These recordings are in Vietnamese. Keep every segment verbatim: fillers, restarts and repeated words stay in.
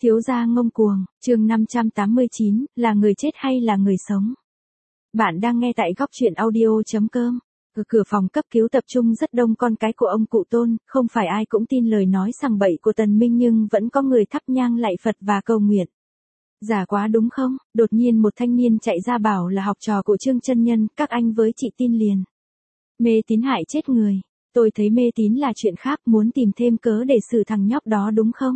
Thiếu gia ngông cuồng, chương năm trăm tám mươi chín, là người chết hay là người sống? Bạn đang nghe tại góc truyện audio chấm com. Ở cửa phòng cấp cứu tập trung rất đông con cái của ông cụ Tôn, không phải ai cũng tin lời nói sằng bậy của Tần Minh nhưng vẫn có người thắp nhang lạy Phật và cầu nguyện. Giả quá đúng không? Đột nhiên một thanh niên chạy ra bảo là học trò của Trương Chân Nhân, các anh với chị tin liền. Mê tín hại chết người. Tôi thấy mê tín là chuyện khác, muốn tìm thêm cớ để xử thằng nhóc đó đúng không?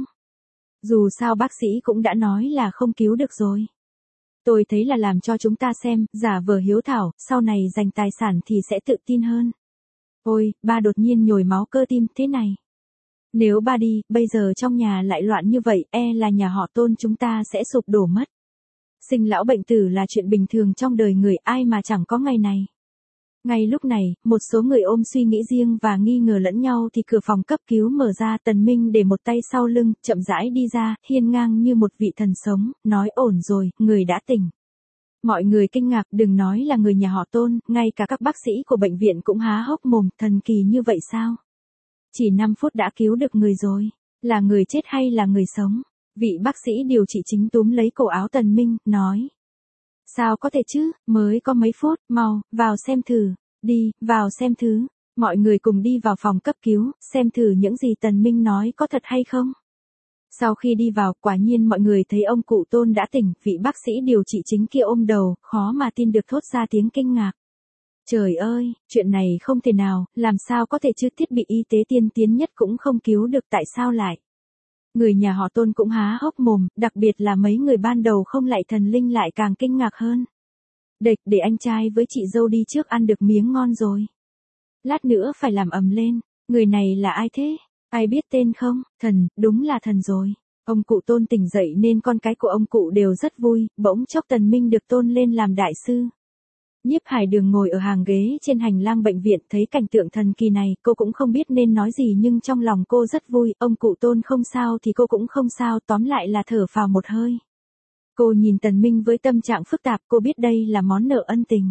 Dù sao bác sĩ cũng đã nói là không cứu được rồi. Tôi thấy là làm cho chúng ta xem, giả vờ hiếu thảo, sau này giành tài sản thì sẽ tự tin hơn. Ôi, ba đột nhiên nhồi máu cơ tim thế này. Nếu ba đi, bây giờ trong nhà lại loạn như vậy, e là nhà họ Tôn chúng ta sẽ sụp đổ mất. Sinh lão bệnh tử là chuyện bình thường trong đời người, ai mà chẳng có ngày này. Ngay lúc này, một số người ôm suy nghĩ riêng và nghi ngờ lẫn nhau thì cửa phòng cấp cứu mở ra, Tần Minh để một tay sau lưng, chậm rãi đi ra, hiên ngang như một vị thần sống, nói ổn rồi, người đã tỉnh. Mọi người kinh ngạc, đừng nói là người nhà họ Tôn, ngay cả các bác sĩ của bệnh viện cũng há hốc mồm, thần kỳ như vậy sao? Chỉ năm phút đã cứu được người rồi, là người chết hay là người sống? Vị bác sĩ điều trị chính túm lấy cổ áo Tần Minh, nói. Sao có thể chứ, mới có mấy phút, mau, vào xem thử, đi, vào xem thứ. Mọi người cùng đi vào phòng cấp cứu, xem thử những gì Tần Minh nói có thật hay không. Sau khi đi vào, quả nhiên mọi người thấy ông cụ Tôn đã tỉnh, vị bác sĩ điều trị chính kia ôm đầu, khó mà tin được thốt ra tiếng kinh ngạc. Trời ơi, chuyện này không thể nào, làm sao có thể chứ, thiết bị y tế tiên tiến nhất cũng không cứu được, tại sao lại? Người nhà họ Tôn cũng há hốc mồm, đặc biệt là mấy người ban đầu không lại thần linh lại càng kinh ngạc hơn. Địch, để anh trai với chị dâu đi trước ăn được miếng ngon rồi. Lát nữa phải làm ầm lên, người này là ai thế? Ai biết tên không? Thần, đúng là thần rồi. Ông cụ Tôn tỉnh dậy nên con cái của ông cụ đều rất vui, bỗng chốc Tần Minh được tôn lên làm đại sư. Nhiếp Hải Đường ngồi ở hàng ghế trên hành lang bệnh viện, thấy cảnh tượng thần kỳ này, cô cũng không biết nên nói gì nhưng trong lòng cô rất vui, ông cụ Tôn không sao thì cô cũng không sao, tóm lại là thở phào một hơi. Cô nhìn Tần Minh với tâm trạng phức tạp, cô biết đây là món nợ ân tình.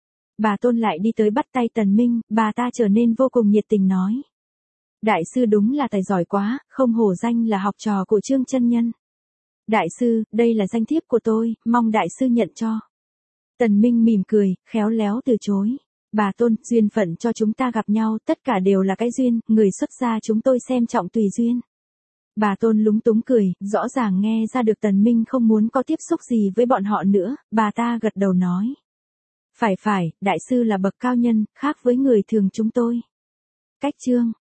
Bà Tôn lại đi tới bắt tay Tần Minh, bà ta trở nên vô cùng nhiệt tình nói. Đại sư đúng là tài giỏi quá, không hổ danh là học trò của Trương Chân Nhân. Đại sư, đây là danh thiếp của tôi, mong đại sư nhận cho. Tần Minh mỉm cười, khéo léo từ chối. Bà Tôn, duyên phận cho chúng ta gặp nhau, tất cả đều là cái duyên, người xuất gia chúng tôi xem trọng tùy duyên. Bà Tôn lúng túng cười, rõ ràng nghe ra được Tần Minh không muốn có tiếp xúc gì với bọn họ nữa, bà ta gật đầu nói. Phải phải, đại sư là bậc cao nhân, khác với người thường chúng tôi. Cách chương.